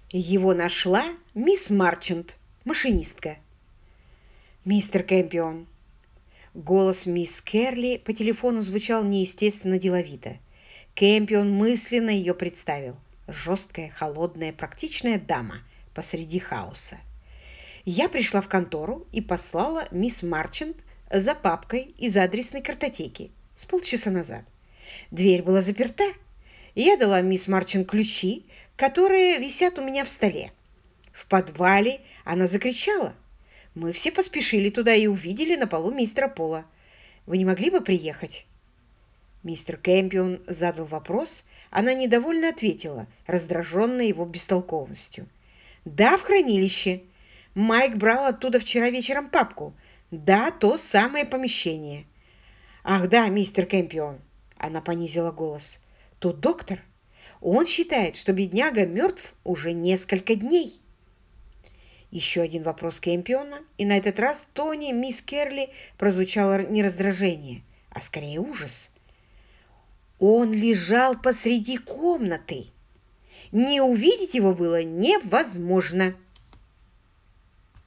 Его нашла мисс Марчант, машинистка. «Мистер Кэмпион». Голос мисс Керли по телефону звучал неестественно деловито. Кэмпион мысленно ее представил. Жесткая, холодная, практичная дама посреди хаоса. Я пришла в контору и послала мисс Марчант за папкой из адресной картотеки с полчаса назад. Дверь была заперта, и я дала мисс Марчант ключи, которые висят у меня в столе. В подвале она закричала. Мы все поспешили туда и увидели на полу мистера Пола. Вы не могли бы приехать?» Мистер Кэмпион задал вопрос, она недовольно ответила, раздраженная его бестолковостью. «Да, в хранилище. Майк брал оттуда вчера вечером папку. Да, то самое помещение». «Ах да, мистер Кэмпион», — она понизила голос. «Тут доктор. Он считает, что бедняга мертв уже несколько дней». Еще один вопрос Кэмпиона, и на этот раз в тоне мисс Керли прозвучало не раздражение, а скорее ужас. Он лежал посреди комнаты. Не увидеть его было невозможно.